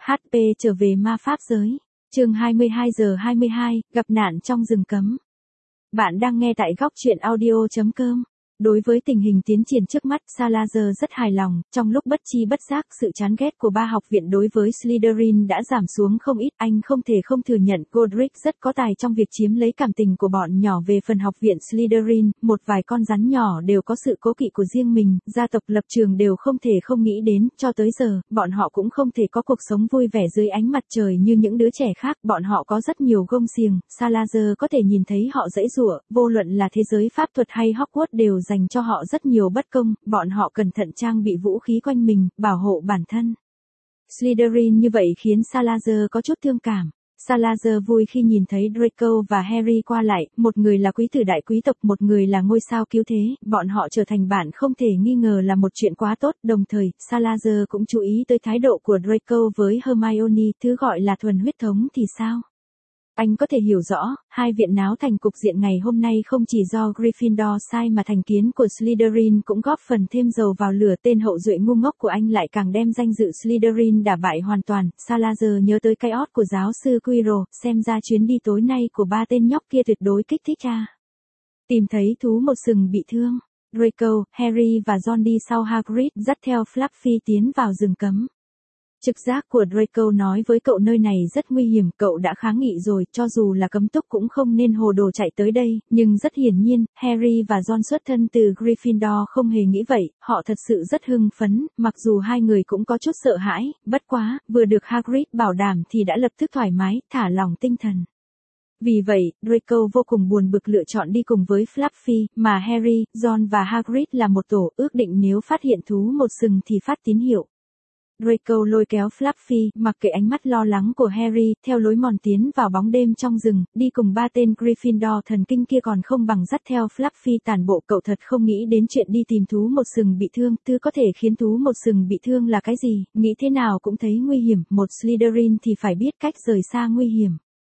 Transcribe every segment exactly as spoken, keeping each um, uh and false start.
hát pê trở về ma pháp giới. Chương hai mươi hai giờ hai mươi hai, gặp nạn trong rừng cấm. Bạn đang nghe tại góc truyện audio chấm com. Đối với tình hình tiến triển trước mắt, Salazar rất hài lòng, trong lúc bất chi bất giác sự chán ghét của ba học viện đối với Slytherin đã giảm xuống không ít. Anh không thể không thừa nhận Godric rất có tài trong việc chiếm lấy cảm tình của bọn nhỏ. Về phần học viện Slytherin, một vài con rắn nhỏ đều có sự cố kỵ của riêng mình, gia tộc lập trường đều không thể không nghĩ đến. Cho tới giờ, bọn họ cũng không thể có cuộc sống vui vẻ dưới ánh mặt trời như những đứa trẻ khác. Bọn họ có rất nhiều gông xiềng, Salazar có thể nhìn thấy họ giãy giụa, vô luận là thế giới pháp thuật hay Hogwarts đều dành cho họ rất nhiều bất công, bọn họ cẩn thận trang bị vũ khí quanh mình, bảo hộ bản thân. Slytherin như vậy khiến Salazar có chút thương cảm. Salazar vui khi nhìn thấy Draco và Harry qua lại, một người là quý tử đại quý tộc, một người là ngôi sao cứu thế, bọn họ trở thành bạn không thể nghi ngờ là một chuyện quá tốt. Đồng thời, Salazar cũng chú ý tới thái độ của Draco với Hermione, thứ gọi là thuần huyết thống thì sao? Anh có thể hiểu rõ, hai viện náo thành cục diện ngày hôm nay không chỉ do Gryffindor sai mà thành kiến của Slytherin cũng góp phần thêm dầu vào lửa. Tên hậu duệ ngu ngốc của anh lại càng đem danh dự Slytherin đả bại hoàn toàn. Salazar nhớ tới cái ót của giáo sư Quirrell, xem ra chuyến đi tối nay của ba tên nhóc kia tuyệt đối kích thích cha. Tìm thấy thú một sừng bị thương, Draco, Harry và Ron đi sau Hagrid dắt theo Fluffy tiến vào rừng cấm. Trực giác của Draco nói với cậu nơi này rất nguy hiểm, cậu đã kháng nghị rồi, cho dù là cấm túc cũng không nên hồ đồ chạy tới đây, nhưng rất hiển nhiên, Harry và Ron xuất thân từ Gryffindor không hề nghĩ vậy, họ thật sự rất hưng phấn, mặc dù hai người cũng có chút sợ hãi, bất quá, vừa được Hagrid bảo đảm thì đã lập tức thoải mái, thả lỏng tinh thần. Vì vậy, Draco vô cùng buồn bực lựa chọn đi cùng với Fluffy, mà Harry, Ron và Hagrid là một tổ, ước định nếu phát hiện thú một sừng thì phát tín hiệu. Draco lôi kéo Fluffy, mặc kệ ánh mắt lo lắng của Harry, theo lối mòn tiến vào bóng đêm trong rừng, đi cùng ba tên Gryffindor thần kinh kia còn không bằng dắt theo Fluffy tản bộ. Cậu thật không nghĩ đến chuyện đi tìm thú một sừng bị thương, thứ có thể khiến thú một sừng bị thương là cái gì, nghĩ thế nào cũng thấy nguy hiểm, một Slytherin thì phải biết cách rời xa nguy hiểm.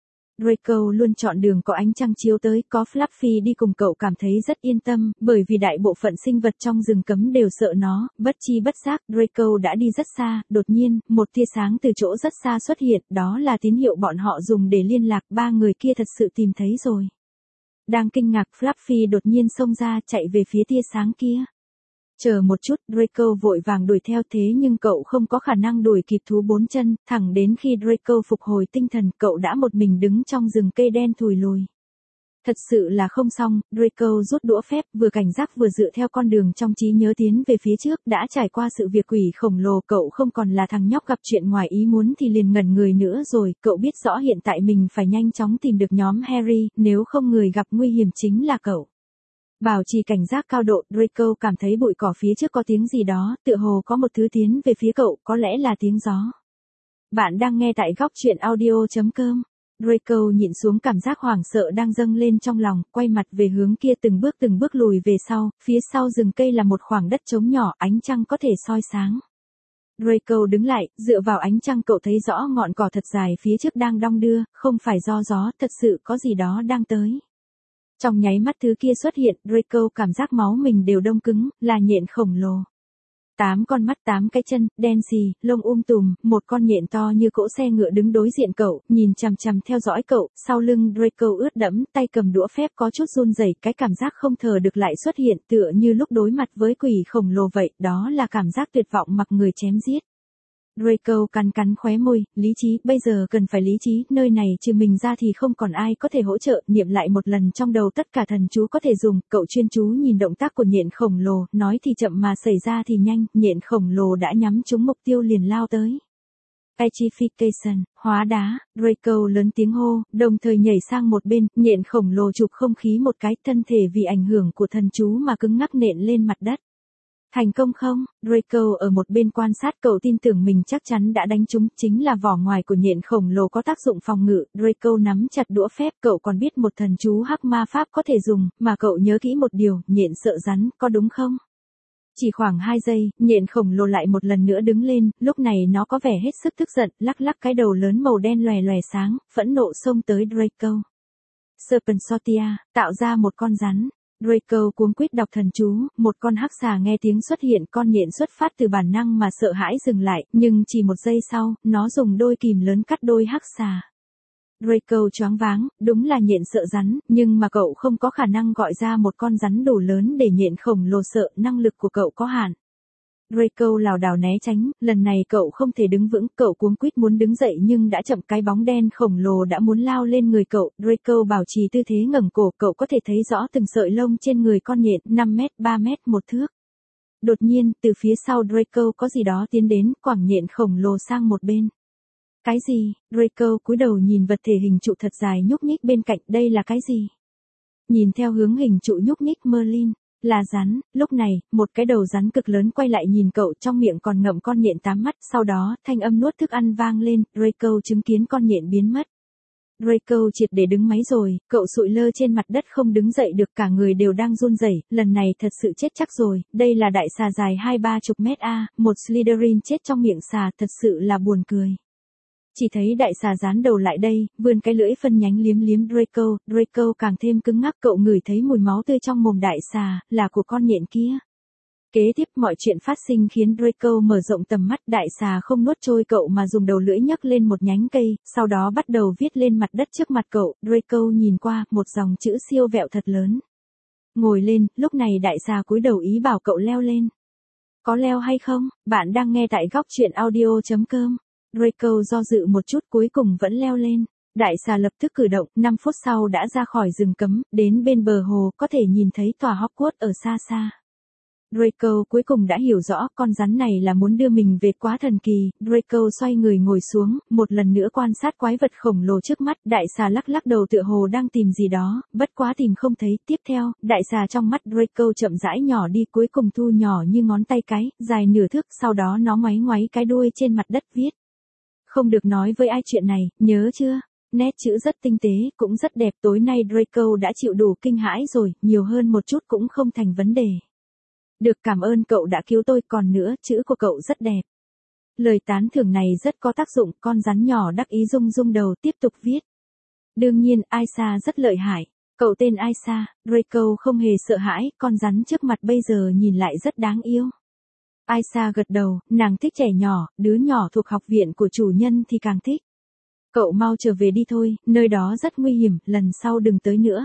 Draco luôn chọn đường có ánh trăng chiếu tới, có Fluffy đi cùng cậu cảm thấy rất yên tâm, bởi vì đại bộ phận sinh vật trong rừng cấm đều sợ nó. Bất chi bất giác, Draco đã đi rất xa, đột nhiên, một tia sáng từ chỗ rất xa xuất hiện, đó là tín hiệu bọn họ dùng để liên lạc. Ba người kia thật sự tìm thấy rồi. Đang kinh ngạc, Fluffy đột nhiên xông ra, chạy về phía tia sáng kia. Chờ một chút, Draco vội vàng đuổi theo, thế nhưng cậu không có khả năng đuổi kịp thú bốn chân, thẳng đến khi Draco phục hồi tinh thần, cậu đã một mình đứng trong rừng cây đen thùi lùi. Thật sự là không xong, Draco rút đũa phép, vừa cảnh giác vừa dựa theo con đường trong trí nhớ tiến về phía trước. Đã trải qua sự việc quỷ khổng lồ, cậu không còn là thằng nhóc gặp chuyện ngoài ý muốn thì liền ngẩn người nữa rồi. Cậu biết rõ hiện tại mình phải nhanh chóng tìm được nhóm Harry, nếu không người gặp nguy hiểm chính là cậu. Bảo trì cảnh giác cao độ, Draco cảm thấy bụi cỏ phía trước có tiếng gì đó, tựa hồ có một thứ tiến về phía cậu, có lẽ là tiếng gió. Bạn đang nghe tại góc truyện audio chấm com. Draco nhịn xuống cảm giác hoảng sợ đang dâng lên trong lòng, quay mặt về hướng kia, từng bước từng bước lùi về sau, phía sau rừng cây là một khoảng đất trống nhỏ, ánh trăng có thể soi sáng. Draco đứng lại, dựa vào ánh trăng cậu thấy rõ ngọn cỏ thật dài phía trước đang đong đưa, không phải do gió, thật sự có gì đó đang tới. Trong nháy mắt thứ kia xuất hiện, Draco cảm giác máu mình đều đông cứng, là nhện khổng lồ. Tám con mắt, tám cái chân, đen xì, lông um tùm, một con nhện to như cỗ xe ngựa đứng đối diện cậu, nhìn chằm chằm theo dõi cậu. Sau lưng Draco ướt đẫm, tay cầm đũa phép có chút run rẩy, cái cảm giác không thở được lại xuất hiện, tựa như lúc đối mặt với quỷ khổng lồ vậy, đó là cảm giác tuyệt vọng mặc người chém giết. Draco cắn cắn khóe môi, lý trí, bây giờ cần phải lý trí, nơi này trừ mình ra thì không còn ai có thể hỗ trợ. Niệm lại một lần trong đầu tất cả thần chú có thể dùng, cậu chuyên chú nhìn động tác của nhện khổng lồ, nói thì chậm mà xảy ra thì nhanh, nhện khổng lồ đã nhắm trúng mục tiêu liền lao tới. Petrification, hóa đá, Draco lớn tiếng hô, đồng thời nhảy sang một bên, nhện khổng lồ chụp không khí một cái, thân thể vì ảnh hưởng của thần chú mà cứng ngắc nện lên mặt đất. Thành công không? Draco ở một bên quan sát, cậu tin tưởng mình chắc chắn đã đánh trúng, chính là vỏ ngoài của nhện khổng lồ có tác dụng phòng ngự. Draco nắm chặt đũa phép, cậu còn biết một thần chú hắc ma pháp có thể dùng, mà cậu nhớ kỹ một điều, nhện sợ rắn, có đúng không? Chỉ khoảng hai giây, nhện khổng lồ lại một lần nữa đứng lên, lúc này nó có vẻ hết sức tức giận, lắc lắc cái đầu lớn màu đen lòe lòe sáng, phẫn nộ xông tới Draco. Serpentia, tạo ra một con rắn. Draco cuống quýt đọc thần chú, một con hắc xà nghe tiếng xuất hiện, con nhện xuất phát từ bản năng mà sợ hãi dừng lại, nhưng chỉ một giây sau, nó dùng đôi kìm lớn cắt đôi hắc xà. Draco choáng váng, đúng là nhện sợ rắn, nhưng mà cậu không có khả năng gọi ra một con rắn đủ lớn để nhện khổng lồ sợ, năng lực của cậu có hạn. Draco lảo đảo né tránh, lần này cậu không thể đứng vững, cậu cuống quýt muốn đứng dậy nhưng đã chậm, cái bóng đen khổng lồ đã muốn lao lên người cậu. Draco bảo trì tư thế ngẩng cổ, cậu có thể thấy rõ từng sợi lông trên người con nhện, năm mét, ba mét, một thước. Đột nhiên, từ phía sau Draco có gì đó tiến đến, quẳng nhện khổng lồ sang một bên. Cái gì? Draco cúi đầu nhìn vật thể hình trụ thật dài nhúc nhích bên cạnh, đây là cái gì? Nhìn theo hướng hình trụ nhúc nhích, Merlin. Là rắn. Lúc này, một cái đầu rắn cực lớn quay lại nhìn cậu, trong miệng còn ngậm con nhện tám mắt, sau đó, thanh âm nuốt thức ăn vang lên, Draco chứng kiến con nhện biến mất. Draco triệt để đứng máy rồi, cậu sụi lơ trên mặt đất không đứng dậy được, cả người đều đang run rẩy, lần này thật sự chết chắc rồi, đây là đại xà dài hai ba chục mét a, một Slytherin chết trong miệng xà, thật sự là buồn cười. Chỉ thấy đại xà dán đầu lại đây, vươn cái lưỡi phân nhánh liếm liếm Draco, Draco càng thêm cứng ngắc, cậu ngửi thấy mùi máu tươi trong mồm đại xà, là của con nhện kia. Kế tiếp mọi chuyện phát sinh khiến Draco mở rộng tầm mắt, đại xà không nuốt trôi cậu mà dùng đầu lưỡi nhấc lên một nhánh cây, sau đó bắt đầu viết lên mặt đất trước mặt cậu, Draco nhìn qua, một dòng chữ siêu vẹo thật lớn. Ngồi lên, lúc này đại xà cúi đầu ý bảo cậu leo lên. Có leo hay không? Bạn đang nghe tại góc truyện audio chấm com. Draco do dự một chút cuối cùng vẫn leo lên. Đại xà lập tức cử động, năm phút sau đã ra khỏi rừng cấm, đến bên bờ hồ, có thể nhìn thấy tòa Hogwarts ở xa xa. Draco cuối cùng đã hiểu rõ, con rắn này là muốn đưa mình về quá thần kỳ. Draco xoay người ngồi xuống, một lần nữa quan sát quái vật khổng lồ trước mắt, đại xà lắc lắc đầu tựa hồ đang tìm gì đó, bất quá tìm không thấy. Tiếp theo, đại xà trong mắt Draco chậm rãi nhỏ đi, cuối cùng thu nhỏ như ngón tay cái, dài nửa thước, sau đó nó ngoáy ngoáy cái đuôi trên mặt đất viết. Không được nói với ai chuyện này, nhớ chưa? Nét chữ rất tinh tế, cũng rất đẹp, tối nay Draco đã chịu đủ kinh hãi rồi, nhiều hơn một chút cũng không thành vấn đề. Được, cảm ơn cậu đã cứu tôi, còn nữa, chữ của cậu rất đẹp. Lời tán thưởng này rất có tác dụng, con rắn nhỏ đắc ý rung rung đầu tiếp tục viết. Đương nhiên, Aisha rất lợi hại. Cậu tên Aisha, Draco không hề sợ hãi, con rắn trước mặt bây giờ nhìn lại rất đáng yêu. Aisha gật đầu, nàng thích trẻ nhỏ, đứa nhỏ thuộc học viện của chủ nhân thì càng thích. Cậu mau trở về đi thôi, nơi đó rất nguy hiểm, lần sau đừng tới nữa.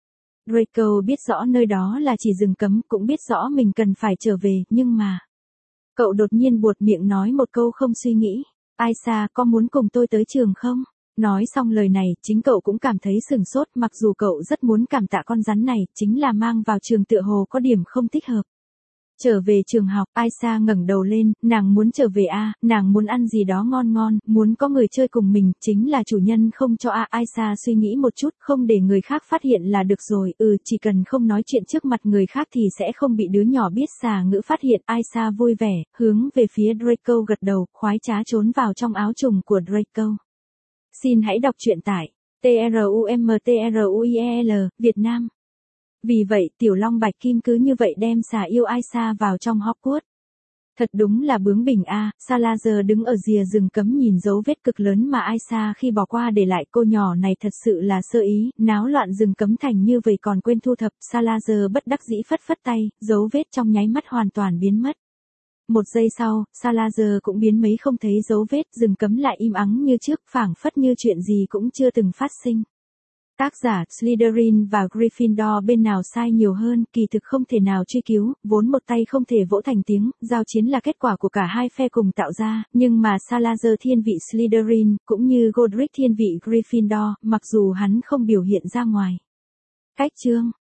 Draco biết rõ nơi đó là chỉ rừng cấm, cũng biết rõ mình cần phải trở về, nhưng mà... Cậu đột nhiên buột miệng nói một câu không suy nghĩ. Aisha, có muốn cùng tôi tới trường không? Nói xong lời này, chính cậu cũng cảm thấy sửng sốt, mặc dù cậu rất muốn cảm tạ con rắn này, chính là mang vào trường tựa hồ có điểm không thích hợp. Trở về trường học, Aisha ngẩng đầu lên, nàng muốn trở về a, à, nàng muốn ăn gì đó ngon ngon, muốn có người chơi cùng mình, chính là chủ nhân không cho a. À. Aisha suy nghĩ một chút, không để người khác phát hiện là được rồi, ừ, chỉ cần không nói chuyện trước mặt người khác thì sẽ không bị đứa nhỏ biết xà ngữ phát hiện. Aisha vui vẻ, hướng về phía Draco gật đầu, khoái trá trốn vào trong áo trùng của Draco. Xin hãy đọc truyện tại T R U M T R U I E L, Việt Nam. Vì vậy, Tiểu Long Bạch Kim cứ như vậy đem xà yêu Aisha vào trong Hogwarts. Thật đúng là bướng bỉnh a. À, Salazar đứng ở rìa rừng cấm nhìn dấu vết cực lớn mà Aisha khi bỏ qua để lại, cô nhỏ này thật sự là sơ ý, náo loạn rừng cấm thành như vậy còn quên thu thập. Salazar bất đắc dĩ phất phất tay, dấu vết trong nháy mắt hoàn toàn biến mất. Một giây sau, Salazar cũng biến mấy không thấy dấu vết, rừng cấm lại im ắng như trước, phảng phất như chuyện gì cũng chưa từng phát sinh. Tác giả Slytherin và Gryffindor bên nào sai nhiều hơn, kỳ thực không thể nào truy cứu, vốn một tay không thể vỗ thành tiếng, giao chiến là kết quả của cả hai phe cùng tạo ra, nhưng mà Salazar thiên vị Slytherin, cũng như Godric thiên vị Gryffindor, mặc dù hắn không biểu hiện ra ngoài. Cách chương